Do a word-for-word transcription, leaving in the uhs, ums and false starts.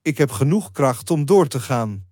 Ik heb genoeg kracht om door te gaan.